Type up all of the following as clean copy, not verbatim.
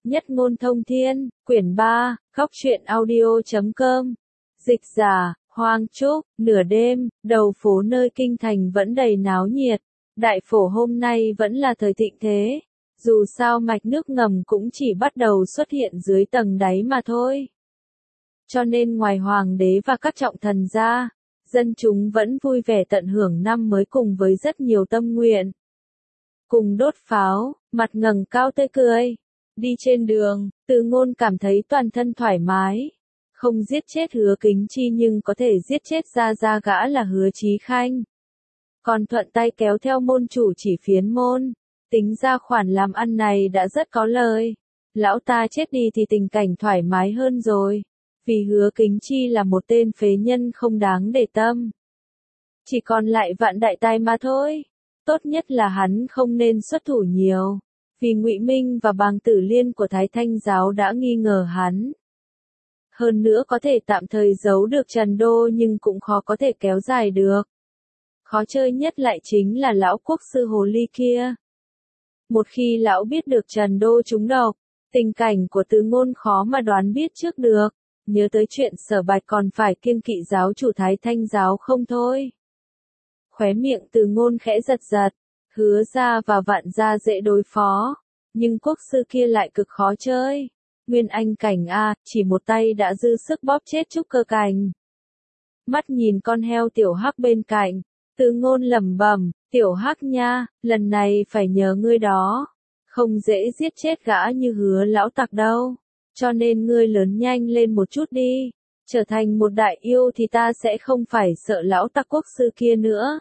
Nhất ngôn thông thiên, quyển 3, Góc truyện audio.com. Dịch giả, Hoàng Trúc, nửa đêm, đầu phố nơi kinh thành vẫn đầy náo nhiệt. Đại phổ hôm nay vẫn là thời thịnh thế. Dù sao mạch nước ngầm cũng chỉ bắt đầu xuất hiện dưới tầng đáy mà thôi. Cho nên ngoài hoàng đế và các trọng thần ra, dân chúng vẫn vui vẻ tận hưởng năm mới cùng với rất nhiều tâm nguyện. Cùng đốt pháo, mặt ngẩng cao tươi cười. Đi trên đường, Từ Ngôn cảm thấy toàn thân thoải mái. Không giết chết Hứa Kính Chi nhưng có thể giết chết ra gã là Hứa Chí Khanh. Còn thuận tay kéo theo môn chủ chỉ phiến môn. Tính ra khoản làm ăn này đã rất có lời. Lão ta chết đi thì tình cảnh thoải mái hơn rồi. Vì Hứa Kính Chi là một tên phế nhân không đáng để tâm. Chỉ còn lại Vạn Đại Tài mà thôi. Tốt nhất là hắn không nên xuất thủ nhiều. Vì Ngụy Minh và Bàng Tử Liên của Thái Thanh giáo đã nghi ngờ hắn. Hơn nữa có thể tạm thời giấu được Trần Đô nhưng cũng khó có thể kéo dài được. Khó chơi nhất lại chính là lão quốc sư hồ ly kia. Một khi lão biết được Trần Đô trúng độc, tình cảnh của Từ Ngôn khó mà đoán biết trước được. Nhớ tới chuyện Sở Bạch còn phải kiêng kỵ giáo chủ Thái Thanh giáo không thôi. Khóe miệng Từ Ngôn khẽ giật giật. Hứa gia và Vạn gia dễ đối phó, nhưng quốc sư kia lại cực khó chơi. Nguyên Anh cảnh a, chỉ một tay đã dư sức bóp chết Trúc Cơ cảnh. Mắt nhìn con heo tiểu hắc bên cạnh, Từ Ngôn lẩm bẩm, tiểu hắc nha, lần này phải nhờ ngươi đó. Không dễ giết chết gã như Hứa lão tặc đâu, cho nên ngươi lớn nhanh lên một chút đi. Trở thành một đại yêu thì ta sẽ không phải sợ lão tặc quốc sư kia nữa.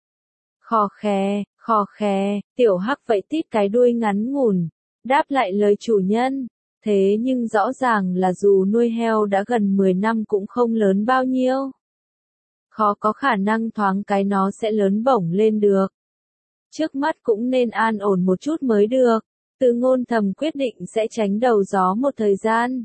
Khò khè, tiểu hắc vậy tít cái đuôi ngắn ngủn, đáp lại lời chủ nhân. Thế nhưng rõ ràng là dù nuôi heo đã gần 10 năm cũng không lớn bao nhiêu. Khó có khả năng thoáng cái nó sẽ lớn bổng lên được. Trước mắt cũng nên an ổn một chút mới được. Từ Ngôn thầm quyết định sẽ tránh đầu gió một thời gian.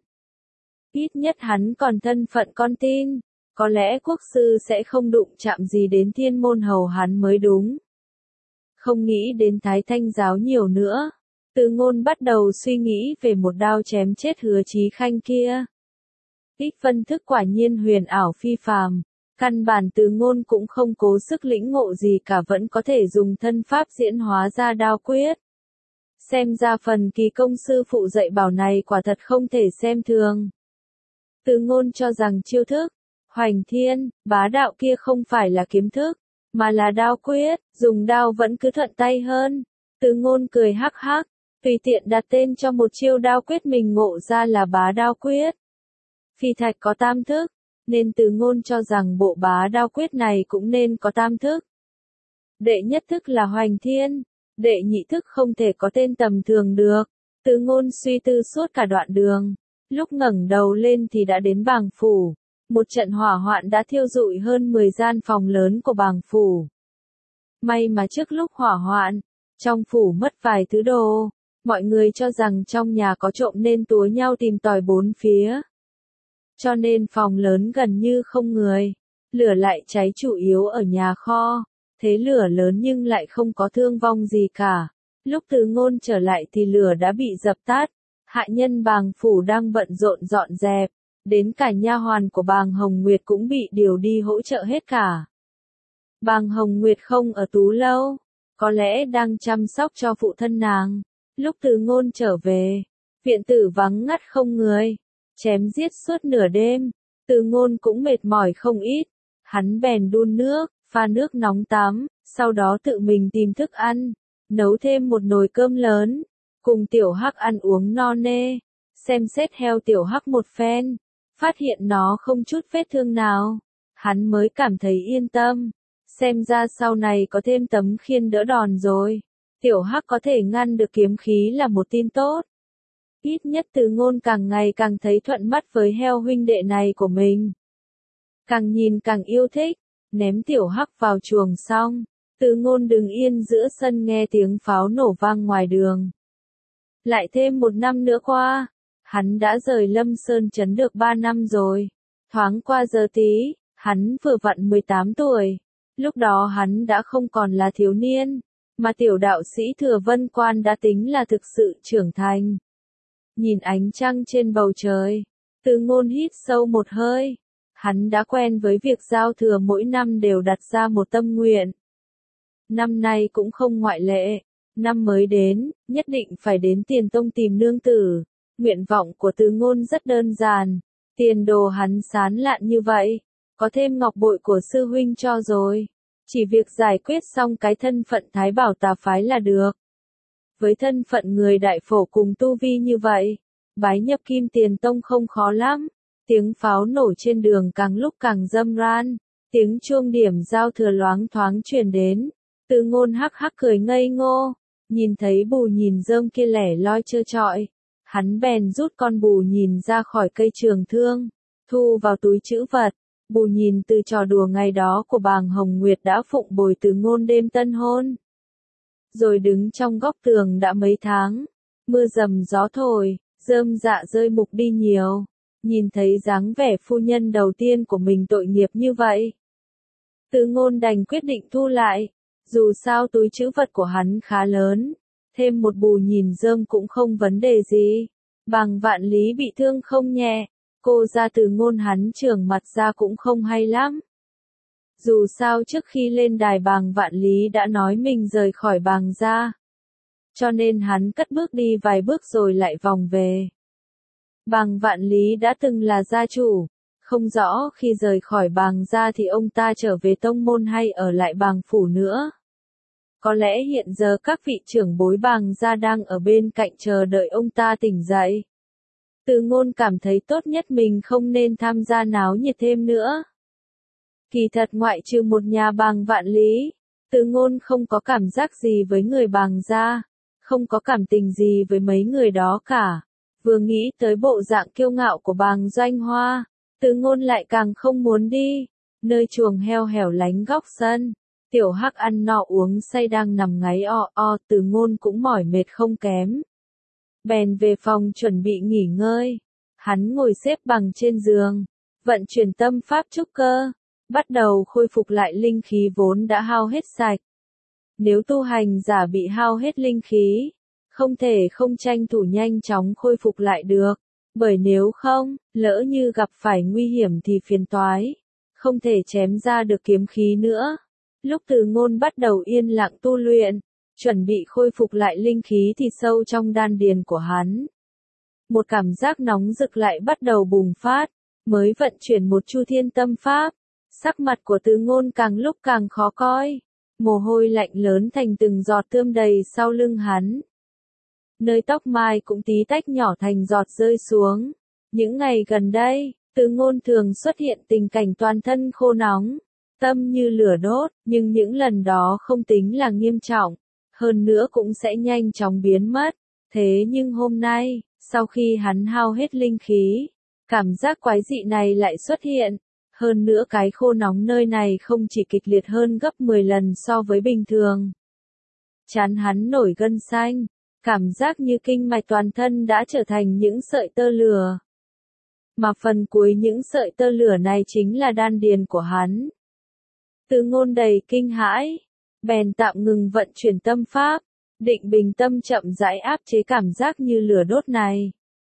Ít nhất hắn còn thân phận con tin. Có lẽ quốc sư sẽ không đụng chạm gì đến thiên môn hầu hắn mới đúng. Không nghĩ đến Thái Thanh giáo nhiều nữa. Từ Ngôn bắt đầu suy nghĩ về một đao chém chết Hứa Chí Khanh kia. Ích phân thức quả nhiên huyền ảo phi phàm. Căn bản Từ Ngôn cũng không cố sức lĩnh ngộ gì cả vẫn có thể dùng thân pháp diễn hóa ra đao quyết. Xem ra phần kỳ công sư phụ dạy bảo này quả thật không thể xem thường. Từ Ngôn cho rằng chiêu thức Hoành Thiên, bá đạo kia không phải là kiếm thức, mà là đao quyết, dùng đao vẫn cứ thuận tay hơn. Từ Ngôn cười hắc hắc, tùy tiện đặt tên cho một chiêu đao quyết mình ngộ ra là bá đao quyết. Phi thạch có tam thức, nên Từ Ngôn cho rằng bộ bá đao quyết này cũng nên có tam thức. Đệ nhất thức là Hoành Thiên, đệ nhị thức không thể có tên tầm thường được. Từ Ngôn suy tư suốt cả đoạn đường, lúc ngẩng đầu lên thì đã đến Bàng phủ. Một trận hỏa hoạn đã thiêu rụi hơn 10 gian phòng lớn của Bàng phủ. May mà trước lúc hỏa hoạn, trong phủ mất vài thứ đồ, mọi người cho rằng trong nhà có trộm nên túa nhau tìm tòi bốn phía. Cho nên phòng lớn gần như không người, lửa lại cháy chủ yếu ở nhà kho, thế lửa lớn nhưng lại không có thương vong gì cả. Lúc Từ Ngôn trở lại thì lửa đã bị dập tắt, hạ nhân Bàng phủ đang bận rộn dọn dẹp. Đến cả nha hoàn của Bàng Hồng Nguyệt cũng bị điều đi hỗ trợ hết cả. Bàng Hồng Nguyệt không ở Tú lâu, có lẽ đang chăm sóc cho phụ thân nàng. Lúc Từ Ngôn trở về, viện tử vắng ngắt không người, chém giết suốt nửa đêm. Từ Ngôn cũng mệt mỏi không ít, hắn bèn đun nước, pha nước nóng tắm, sau đó tự mình tìm thức ăn, nấu thêm một nồi cơm lớn, cùng tiểu hắc ăn uống no nê, xem xét heo tiểu hắc một phen. Phát hiện nó không chút vết thương nào, hắn mới cảm thấy yên tâm. Xem ra sau này có thêm tấm khiên đỡ đòn rồi. Tiểu hắc có thể ngăn được kiếm khí là một tin tốt. Ít nhất Từ Ngôn càng ngày càng thấy thuận mắt với heo huynh đệ này của mình. Càng nhìn càng yêu thích, ném tiểu hắc vào chuồng xong. Từ Ngôn đứng yên giữa sân nghe tiếng pháo nổ vang ngoài đường. Lại thêm một năm nữa qua. Hắn đã rời Lâm Sơn Trấn được 3 năm rồi. Thoáng qua giờ tí, hắn vừa vặn 18 tuổi. Lúc đó hắn đã không còn là thiếu niên, mà tiểu đạo sĩ Thừa Vân Quan đã tính là thực sự trưởng thành. nhìn ánh trăng trên bầu trời. Từ Ngôn hít sâu một hơi. Hắn đã quen với việc giao thừa mỗi năm đều đặt ra một tâm nguyện. Năm nay cũng không ngoại lệ. Năm mới đến, nhất định phải đến Tiền Tông tìm nương tử. Nguyện vọng của Từ Ngôn rất đơn giản. Tiền đồ hắn sán lạn như vậy. Có thêm ngọc bội của sư huynh cho rồi. Chỉ việc giải quyết xong cái thân phận Thái Bảo tà phái là được. Với thân phận người đại phổ cùng tu vi như vậy, bái nhập Kim Tiền Tông không khó lắm. Tiếng pháo nổ trên đường càng lúc càng râm ran, tiếng chuông điểm giao thừa loáng thoáng truyền đến. Từ Ngôn hắc hắc cười ngây ngô, nhìn thấy Bù Nhìn Rơm kia lẻ loi trơ trọi, hắn bèn rút con Bù Nhìn ra khỏi cây trường thương, thu vào túi trữ vật. Bù Nhìn từ trò đùa ngày đó của Bàng Hồng Nguyệt đã phụng bồi Từ Ngôn đêm tân hôn. Rồi đứng trong góc tường đã mấy tháng, mưa rầm gió thổi, rơm dạ rơi mục đi nhiều, nhìn thấy dáng vẻ phu nhân đầu tiên của mình tội nghiệp như vậy. Từ Ngôn đành quyết định thu lại, dù sao túi trữ vật của hắn khá lớn, thêm một Bù Nhìn Rơm cũng không vấn đề gì. Bàng Vạn Lý bị thương không nhẹ, cô ra Từ Ngôn hắn trưởng mặt ra cũng không hay lắm. Dù sao trước khi lên đài Bàng Vạn Lý đã nói mình rời khỏi Bàng gia, cho nên hắn cất bước đi vài bước rồi lại vòng về. Bàng Vạn Lý đã từng là gia chủ, không rõ khi rời khỏi Bàng gia thì ông ta trở về tông môn hay ở lại Bàng phủ nữa. Có lẽ hiện giờ các vị trưởng bối Bàng gia đang ở bên cạnh chờ đợi ông ta tỉnh dậy. Từ Ngôn cảm thấy tốt nhất mình không nên tham gia náo nhiệt thêm nữa. Kỳ thật ngoại trừ một nhà Bàng Vạn Lý, Từ Ngôn không có cảm giác gì với người Bàng gia, không có cảm tình gì với mấy người đó cả. Vừa nghĩ tới bộ dạng kiêu ngạo của Bàng Doanh Hoa, Từ Ngôn lại càng không muốn đi. Nơi chuồng heo hẻo lánh góc sân, Tiểu Hắc ăn no uống say đang nằm ngáy o o, Từ Ngôn cũng mỏi mệt không kém. Bèn về phòng chuẩn bị nghỉ ngơi. Hắn ngồi xếp bằng trên giường, vận chuyển tâm pháp trúc cơ, bắt đầu khôi phục lại linh khí vốn đã hao hết sạch. Nếu tu hành giả bị hao hết linh khí, không thể không tranh thủ nhanh chóng khôi phục lại được, bởi nếu không, lỡ như gặp phải nguy hiểm thì phiền toái, không thể chém ra được kiếm khí nữa. Lúc Từ Ngôn bắt đầu yên lặng tu luyện, chuẩn bị khôi phục lại linh khí thì sâu trong đan điền của hắn, một cảm giác nóng rực lại bắt đầu bùng phát. Mới vận chuyển một chu thiên tâm pháp, sắc mặt của Từ Ngôn càng lúc càng khó coi, mồ hôi lạnh lớn thành từng giọt tươm đầy sau lưng hắn. Nơi tóc mai cũng tí tách nhỏ thành giọt rơi xuống. Những ngày gần đây, Từ Ngôn thường xuất hiện tình cảnh toàn thân khô nóng, tâm như lửa đốt, nhưng những lần đó không tính là nghiêm trọng, hơn nữa cũng sẽ nhanh chóng biến mất. Thế nhưng hôm nay, sau khi hắn hao hết linh khí, cảm giác quái dị này lại xuất hiện. Hơn nữa cái khô nóng nơi này không chỉ kịch liệt hơn gấp 10 lần so với bình thường. Trán hắn nổi gân xanh, cảm giác như kinh mạch toàn thân đã trở thành những sợi tơ lửa. Mà phần cuối những sợi tơ lửa này chính là đan điền của hắn. Từ Ngôn đầy kinh hãi, bèn tạm ngừng vận chuyển tâm pháp, định bình tâm chậm rãi áp chế cảm giác như lửa đốt này.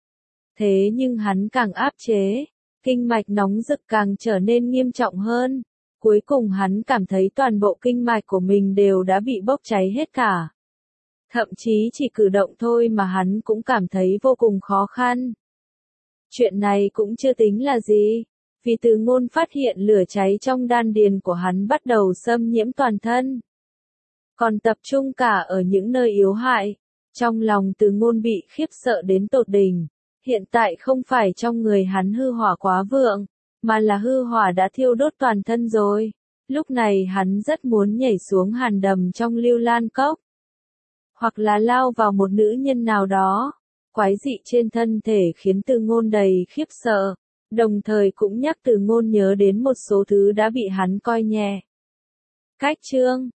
Thế nhưng hắn càng áp chế, kinh mạch nóng rực càng trở nên nghiêm trọng hơn. Cuối cùng hắn cảm thấy toàn bộ kinh mạch của mình đều đã bị bốc cháy hết cả. Thậm chí chỉ cử động thôi mà hắn cũng cảm thấy vô cùng khó khăn. Chuyện này cũng chưa tính là gì, vì Từ Ngôn phát hiện lửa cháy trong đan điền của hắn bắt đầu xâm nhiễm toàn thân, còn tập trung cả ở những nơi yếu hại. Trong lòng Từ Ngôn bị khiếp sợ đến tột đỉnh. Hiện tại không phải trong người hắn hư hỏa quá vượng, mà là hư hỏa đã thiêu đốt toàn thân rồi. Lúc này hắn rất muốn nhảy xuống hàn đầm trong Lưu Lan Cốc, hoặc là lao vào một nữ nhân nào đó. Quái dị trên thân thể khiến Từ Ngôn đầy khiếp sợ, đồng thời cũng nhắc Từ Ngôn nhớ đến một số thứ đã bị hắn coi nhẹ. Cách chương